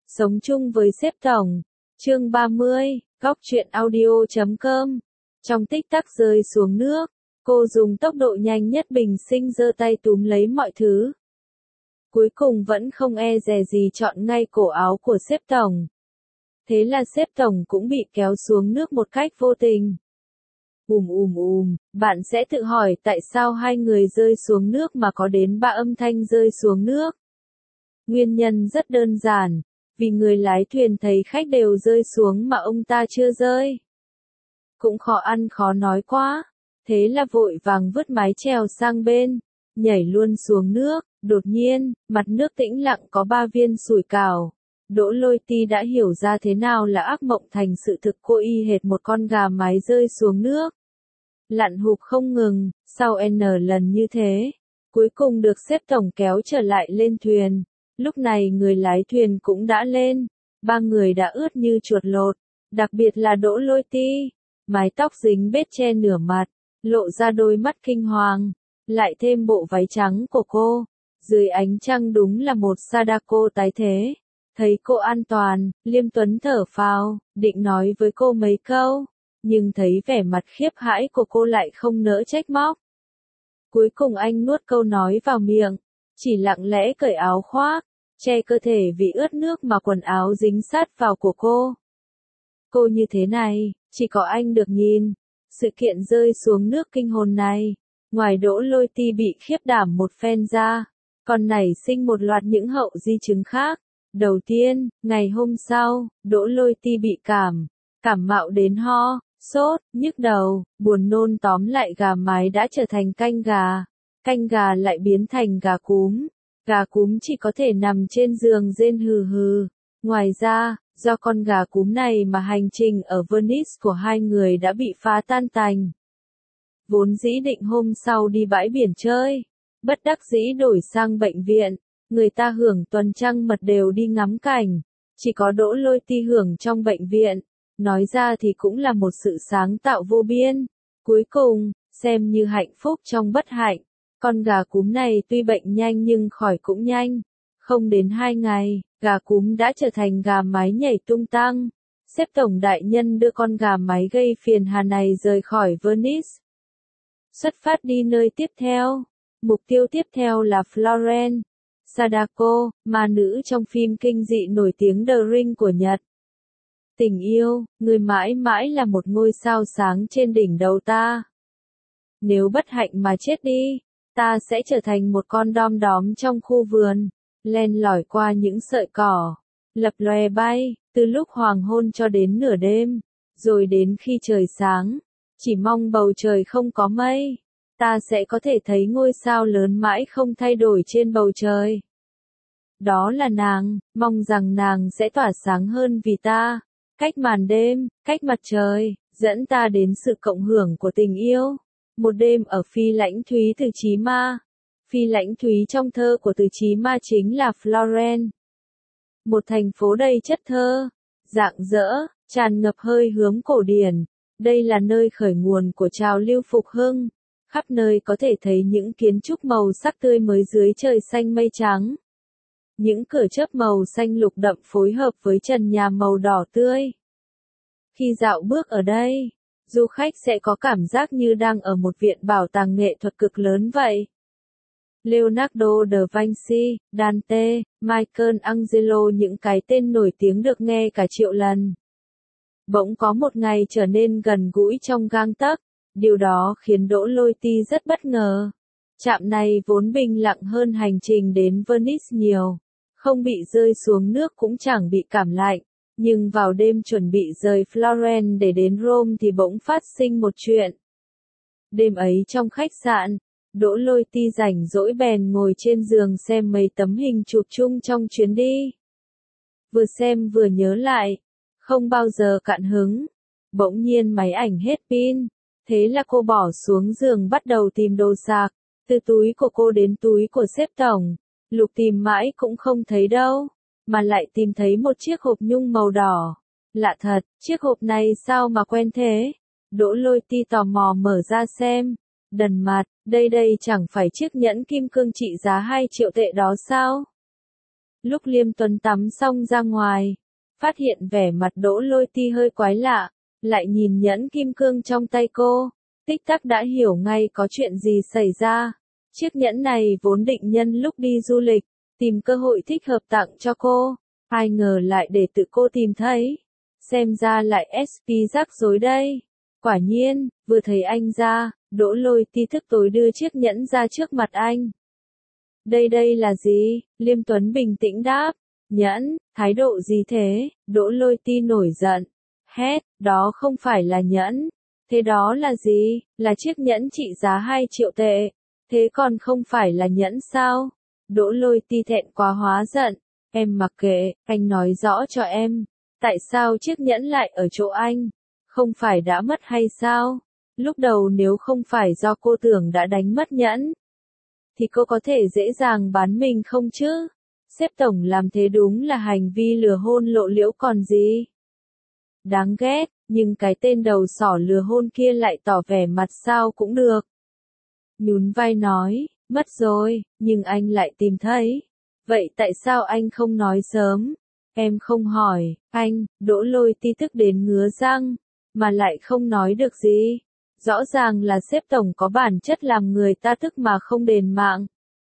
Sống chung với sếp tổng. Chương 30, góc truyện audio.com. Trong tích tắc rơi xuống nước, cô dùng tốc độ nhanh nhất bình sinh giơ tay túm lấy mọi thứ. Cuối cùng vẫn không e dè gì chọn ngay cổ áo của sếp tổng. Thế là sếp tổng cũng bị kéo xuống nước một cách vô tình. Bạn sẽ tự hỏi tại sao hai người rơi xuống nước mà có đến 3 âm thanh rơi xuống nước. Nguyên nhân rất đơn giản, vì người lái thuyền thấy khách đều rơi xuống mà ông ta chưa rơi. Cũng khó ăn khó nói quá, thế là vội vàng vứt mái chèo sang bên, nhảy luôn xuống nước. Đột nhiên, mặt nước tĩnh lặng có 3 viên sủi cảo. Đỗ Lôi Ti đã hiểu ra thế nào là ác mộng thành sự thực, cô y hệt một con gà mái rơi xuống nước. Lặn hụp không ngừng, sau N lần như thế, cuối cùng được sếp tổng kéo trở lại lên thuyền. Lúc này người lái thuyền cũng đã lên, 3 người đã ướt như chuột lột, đặc biệt là Đỗ Lôi Ti, mái tóc dính bết che nửa mặt, lộ ra đôi mắt kinh hoàng, lại thêm bộ váy trắng của cô, dưới ánh trăng đúng là một Sadako tái thế. Thấy cô an toàn, Liêm Tuấn thở phào, định nói với cô mấy câu, nhưng thấy vẻ mặt khiếp hãi của cô lại không nỡ trách móc. Cuối cùng anh nuốt câu nói vào miệng, chỉ lặng lẽ cởi áo khoác, che cơ thể vì ướt nước mà quần áo dính sát vào của cô. Cô như thế này, chỉ có anh được nhìn. Sự kiện rơi xuống nước kinh hồn này, ngoài Đỗ Lôi Ti bị khiếp đảm một phen ra, còn nảy sinh một loạt những hậu di chứng khác. Đầu tiên, ngày hôm sau, Đỗ Lôi Ti bị cảm mạo đến ho, sốt, nhức đầu, buồn nôn, tóm lại gà mái đã trở thành canh gà lại biến thành gà cúm. Gà cúm chỉ có thể nằm trên giường rên hừ hừ. Ngoài ra, do con gà cúm này mà hành trình ở Venice của hai người đã bị phá tan tành. Vốn dĩ định hôm sau đi bãi biển chơi, bất đắc dĩ đổi sang bệnh viện. Người ta hưởng tuần trăng mật đều đi ngắm cảnh, chỉ có Đỗ Lôi Ti hưởng trong bệnh viện. Nói ra thì cũng là một sự sáng tạo vô biên. Cuối cùng, xem như hạnh phúc trong bất hạnh. Con gà cúm này tuy bệnh nhanh nhưng khỏi cũng nhanh. Không đến 2 ngày, gà cúm đã trở thành gà mái nhảy tung tăng. Sếp tổng đại nhân đưa con gà mái gây phiền hà này rời khỏi Venice. Xuất phát đi nơi tiếp theo. Mục tiêu tiếp theo là Florence. Sadako, ma nữ trong phim kinh dị nổi tiếng The Ring của Nhật. Tình yêu, người mãi mãi là một ngôi sao sáng trên đỉnh đầu ta. Nếu bất hạnh mà chết đi, ta sẽ trở thành một con đom đóm trong khu vườn, len lỏi qua những sợi cỏ, lập lòe bay, từ lúc hoàng hôn cho đến nửa đêm, rồi đến khi trời sáng, chỉ mong bầu trời không có mây. Ta sẽ có thể thấy ngôi sao lớn mãi không thay đổi trên bầu trời. Đó là nàng, mong rằng nàng sẽ tỏa sáng hơn vì ta, cách màn đêm, cách mặt trời, dẫn ta đến sự cộng hưởng của tình yêu. Một đêm ở Phi Lãnh Thúy Từ Chí Ma. Phi Lãnh Thúy trong thơ của Từ Chí Ma chính là Florence. Một thành phố đầy chất thơ, rạng rỡ, tràn ngập hơi hướng cổ điển. Đây là nơi khởi nguồn của trào lưu phục hưng. Khắp nơi có thể thấy những kiến trúc màu sắc tươi mới dưới trời xanh mây trắng. Những cửa chớp màu xanh lục đậm phối hợp với trần nhà màu đỏ tươi. Khi dạo bước ở đây, du khách sẽ có cảm giác như đang ở một viện bảo tàng nghệ thuật cực lớn vậy. Leonardo da Vinci, Dante, Michelangelo, những cái tên nổi tiếng được nghe cả triệu lần. Bỗng có một ngày trở nên gần gũi trong gang tấc. Điều đó khiến Đỗ Lôi Ti rất bất ngờ. Trạm này vốn bình lặng hơn hành trình đến Venice nhiều. Không bị rơi xuống nước cũng chẳng bị cảm lạnh. Nhưng vào đêm chuẩn bị rời Florence để đến Rome thì bỗng phát sinh một chuyện. Đêm ấy trong khách sạn, Đỗ Lôi Ti rảnh rỗi bèn ngồi trên giường xem mấy tấm hình chụp chung trong chuyến đi. Vừa xem vừa nhớ lại, không bao giờ cạn hứng. Bỗng nhiên máy ảnh hết pin. Thế là cô bỏ xuống giường bắt đầu tìm đồ sạc, từ túi của cô đến túi của sếp tổng, lục tìm mãi cũng không thấy đâu, mà lại tìm thấy một chiếc hộp nhung màu đỏ. Lạ thật, chiếc hộp này sao mà quen thế? Đỗ Lôi Ti tò mò mở ra xem, đần mặt, đây chẳng phải chiếc nhẫn kim cương trị giá 2 triệu tệ đó sao? Lúc Liêm Tuấn tắm xong ra ngoài, phát hiện vẻ mặt Đỗ Lôi Ti hơi quái lạ, lại nhìn nhẫn kim cương trong tay cô, tích tắc đã hiểu ngay có chuyện gì xảy ra. Chiếc nhẫn này vốn định nhân lúc đi du lịch, tìm cơ hội thích hợp tặng cho cô, ai ngờ lại để tự cô tìm thấy. Xem ra lại SP rắc rối đây. Quả nhiên, vừa thấy anh ra, Đỗ Lôi Ti thức tối đưa chiếc nhẫn ra trước mặt anh. Đây là gì? Liêm Tuấn bình tĩnh đáp. Nhẫn, thái độ gì thế? Đỗ Lôi Ti nổi giận. Hét, đó không phải là nhẫn. Thế đó là gì? Là chiếc nhẫn trị giá 2 triệu tệ. Thế còn không phải là nhẫn sao? Đỗ Lôi Ti thẹn quá hóa giận. Em mặc kệ, anh nói rõ cho em. Tại sao chiếc nhẫn lại ở chỗ anh? Không phải đã mất hay sao? Lúc đầu nếu không phải do cô tưởng đã đánh mất nhẫn, thì cô có thể dễ dàng bán mình không chứ? Sếp tổng làm thế đúng là hành vi lừa hôn lộ liễu còn gì. Đáng ghét, nhưng cái tên đầu sỏ lừa hôn kia lại tỏ vẻ mặt sao cũng được. Nhún vai nói, mất rồi, nhưng anh lại tìm thấy. Vậy tại sao anh không nói sớm? Em không hỏi, anh. Đỗ Lôi Ti tức đến ngứa răng, mà lại không nói được gì. Rõ ràng là sếp tổng có bản chất làm người ta tức mà không đền mạng.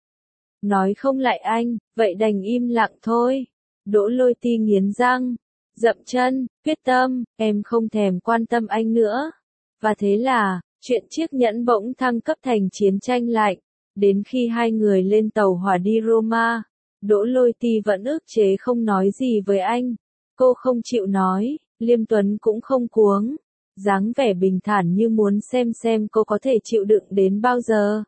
Nói không lại anh, vậy đành im lặng thôi. Đỗ Lôi Ti nghiến răng, dậm chân, quyết tâm, em không thèm quan tâm anh nữa. Và thế là, chuyện chiếc nhẫn bỗng thăng cấp thành chiến tranh lạnh. Đến khi hai người lên tàu hỏa đi Roma, Đỗ Lôi Ti vẫn ức chế không nói gì với anh. Cô không chịu nói, Liêm Tuấn cũng không cuống. Dáng vẻ bình thản như muốn xem cô có thể chịu đựng đến bao giờ.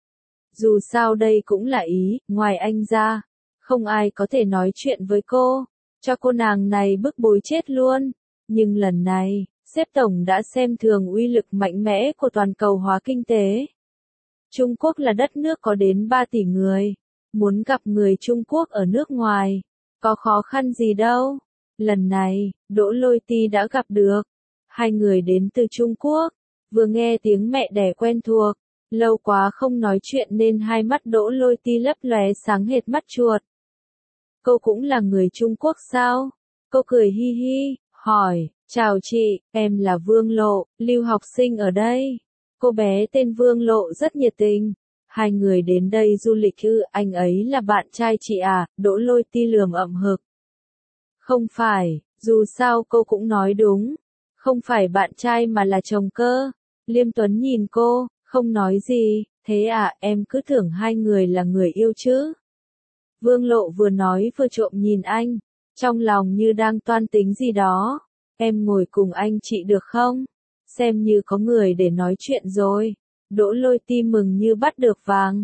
Dù sao đây cũng là ý, ngoài anh ra, không ai có thể nói chuyện với cô, cho cô nàng này bức bối chết luôn. Nhưng lần này, sếp tổng đã xem thường uy lực mạnh mẽ của toàn cầu hóa kinh tế. Trung Quốc là đất nước có đến 3 tỷ người. Muốn gặp người Trung Quốc ở nước ngoài, có khó khăn gì đâu. Lần này, Đỗ Lôi Ti đã gặp được. Hai người đến từ Trung Quốc, vừa nghe tiếng mẹ đẻ quen thuộc, lâu quá không nói chuyện nên hai mắt Đỗ Lôi Ti lấp lóe sáng hệt mắt chuột. Cô cũng là người Trung Quốc sao? Cô cười hi hi, hỏi, chào chị, em là Vương Lộ, lưu học sinh ở đây. Cô bé tên Vương Lộ rất nhiệt tình. Hai người đến đây du lịch ư? Anh ấy là bạn trai chị à? Đỗ Lôi Ti lườm ậm hực. Không phải, dù sao cô cũng nói đúng. Không phải bạn trai mà là chồng cơ. Liêm Tuấn nhìn cô, không nói gì. Thế à, em cứ tưởng hai người là người yêu chứ. Vương Lộ vừa nói vừa trộm nhìn anh, trong lòng như đang toan tính gì đó. Em ngồi cùng anh chị được không? Xem như có người để nói chuyện rồi. Đỗ Lôi Ti mừng như bắt được vàng.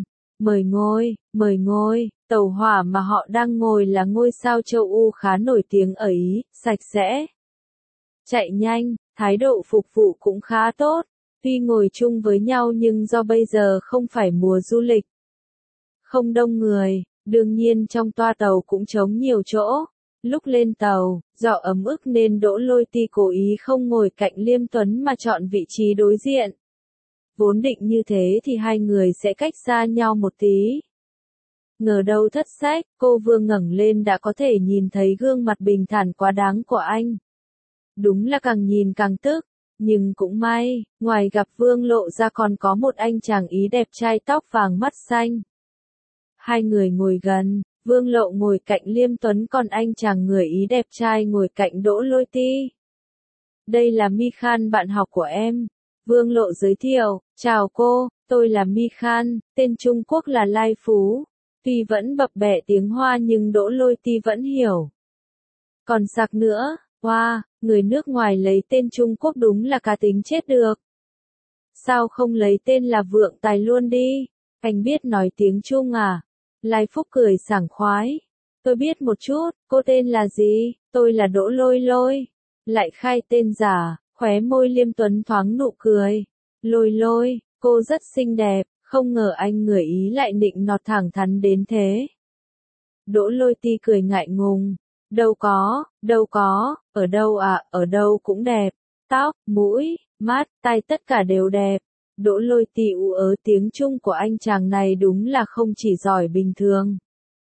Mời ngồi, tàu hỏa mà họ đang ngồi là ngôi sao châu Âu khá nổi tiếng ở Ý, sạch sẽ, chạy nhanh, thái độ phục vụ cũng khá tốt. Tuy ngồi chung với nhau nhưng do bây giờ không phải mùa du lịch, không đông người, đương nhiên trong toa tàu cũng trống nhiều chỗ. Lúc lên tàu, do ấm ức nên Đỗ Lôi Ti cố ý không ngồi cạnh Liêm Tuấn mà chọn vị trí đối diện. Vốn định như thế thì hai người sẽ cách xa nhau một tí. Ngờ đâu thất sách, cô vừa ngẩng lên đã có thể nhìn thấy gương mặt bình thản quá đáng của anh. Đúng là càng nhìn càng tức, nhưng cũng may, ngoài gặp Vương Lộ ra còn có một anh chàng Ý đẹp trai tóc vàng mắt xanh. Hai người ngồi gần, Vương Lộ ngồi cạnh Liêm Tuấn còn anh chàng người Ý đẹp trai ngồi cạnh Đỗ Lôi Ti. Đây là Mi Khan bạn học của em. Vương Lộ giới thiệu, chào cô, tôi là Mi Khan, tên Trung Quốc là Lai Phú. Tuy vẫn bập bẹ tiếng Hoa nhưng Đỗ Lôi Ti vẫn hiểu. Còn sặc nữa, wow, người nước ngoài lấy tên Trung Quốc đúng là cá tính chết được. Sao không lấy tên là Vượng Tài luôn đi? Anh biết nói tiếng Trung à? Lai Phúc cười sảng khoái. Tôi biết một chút, cô tên là gì? Tôi là Đỗ Lôi Lôi. Lại khai tên giả, khóe môi Liêm Tuấn thoáng nụ cười. Lôi Lôi, cô rất xinh đẹp, không ngờ anh người Ý lại nịnh nọt thẳng thắn đến thế. Đỗ Lôi Ti cười ngại ngùng. Đâu có, ở đâu à, ở đâu cũng đẹp. Tóc, mũi, mắt, tai tất cả đều đẹp. Đỗ Lôi Ti ú ớ tiếng Trung của anh chàng này đúng là không chỉ giỏi bình thường.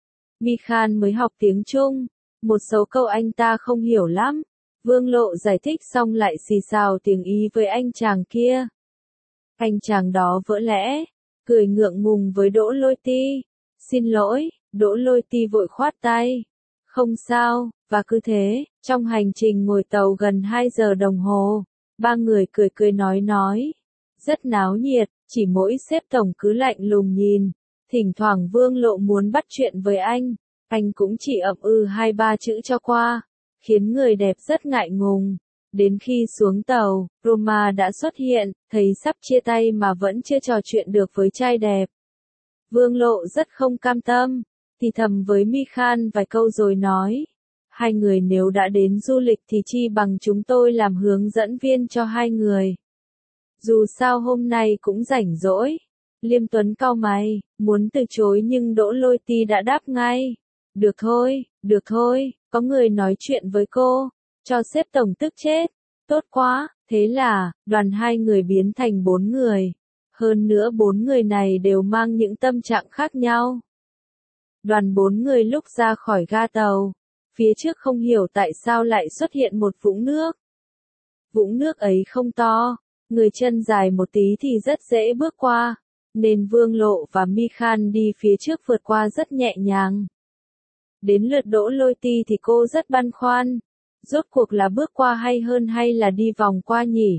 Mi Khan mới học tiếng Trung, một số câu anh ta không hiểu lắm. Vương Lộ giải thích xong lại xì xào tiếng Ý với anh chàng kia. Anh chàng đó vỡ lẽ, cười ngượng ngùng với Đỗ Lôi Ti. Xin lỗi, Đỗ Lôi Ti vội khoát tay. Không sao, và cứ thế, trong hành trình ngồi tàu gần 2 giờ đồng hồ, ba người cười cười nói. Rất náo nhiệt, chỉ mỗi sếp tổng cứ lạnh lùng nhìn. Thỉnh thoảng Vương Lộ muốn bắt chuyện với anh cũng chỉ ậm 2-3 chữ cho qua, khiến người đẹp rất ngại ngùng. Đến khi xuống tàu, Roma đã xuất hiện, thấy sắp chia tay mà vẫn chưa trò chuyện được với trai đẹp. Vương Lộ rất không cam tâm, thì thầm với Mi Khan vài câu rồi nói. Hai người nếu đã đến du lịch thì chi bằng chúng tôi làm hướng dẫn viên cho hai người. Dù sao hôm nay cũng rảnh rỗi. Liêm Tuấn cau mày, muốn từ chối nhưng Đỗ Lôi Ti đã đáp ngay. Được thôi, có người nói chuyện với cô, cho sếp tổng tức chết. Tốt quá, thế là, đoàn 2 người biến thành 4 người. Hơn nữa 4 người này đều mang những tâm trạng khác nhau. Đoàn 4 người lúc ra khỏi ga tàu, phía trước không hiểu tại sao lại xuất hiện một vũng nước. Vũng nước ấy không to, người chân dài một tí thì rất dễ bước qua, nên Vương Lộ và Mi Khan đi phía trước vượt qua rất nhẹ nhàng. Đến lượt Đỗ Lôi Ti thì cô rất băn khoăn, rốt cuộc là bước qua hay hơn hay là đi vòng qua nhỉ?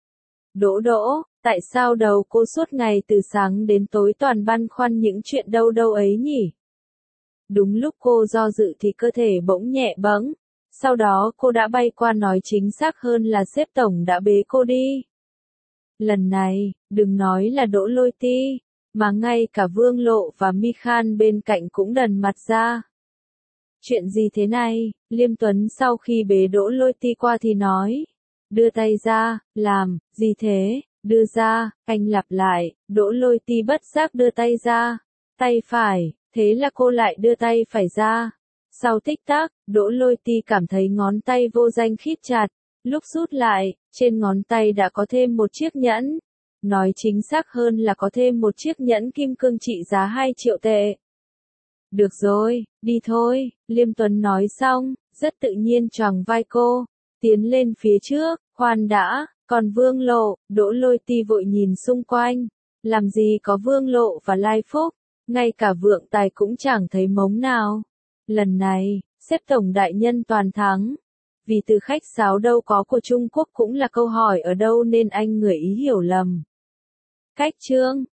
Đỗ, tại sao đầu cô suốt ngày từ sáng đến tối toàn băn khoăn những chuyện đâu ấy nhỉ? Đúng lúc cô do dự thì cơ thể bỗng nhẹ bẫng, sau đó cô đã bay qua, nói chính xác hơn là sếp tổng đã bế cô đi. Lần này, đừng nói là Đỗ Lôi Ti, mà ngay cả Vương Lộ và Mi Khan bên cạnh cũng đần mặt ra. Chuyện gì thế này? Liêm Tuấn sau khi bế Đỗ Lôi Ti qua thì nói. Đưa tay ra, làm, gì thế? Đưa ra, anh lặp lại. Đỗ Lôi Ti bất giác đưa tay ra. Tay phải, thế là cô lại đưa tay phải ra. Sau tích tắc, Đỗ Lôi Ti cảm thấy ngón tay vô danh khít chặt. Lúc rút lại, trên ngón tay đã có thêm một chiếc nhẫn. Nói chính xác hơn là có thêm một chiếc nhẫn kim cương trị giá 2 triệu tệ. Được rồi, đi thôi, Liêm Tuấn nói xong, rất tự nhiên choàng vai cô, tiến lên phía trước, khoan đã, còn Vương Lộ, Đỗ Lôi Ti vội nhìn xung quanh, làm gì có Vương Lộ và Lai Phúc, ngay cả Vượng Tài cũng chẳng thấy mống nào. Lần này, sếp tổng đại nhân toàn thắng, vì từ khách sáo đâu có của Trung Quốc cũng là câu hỏi ở đâu nên anh người Ý hiểu lầm. Cách chương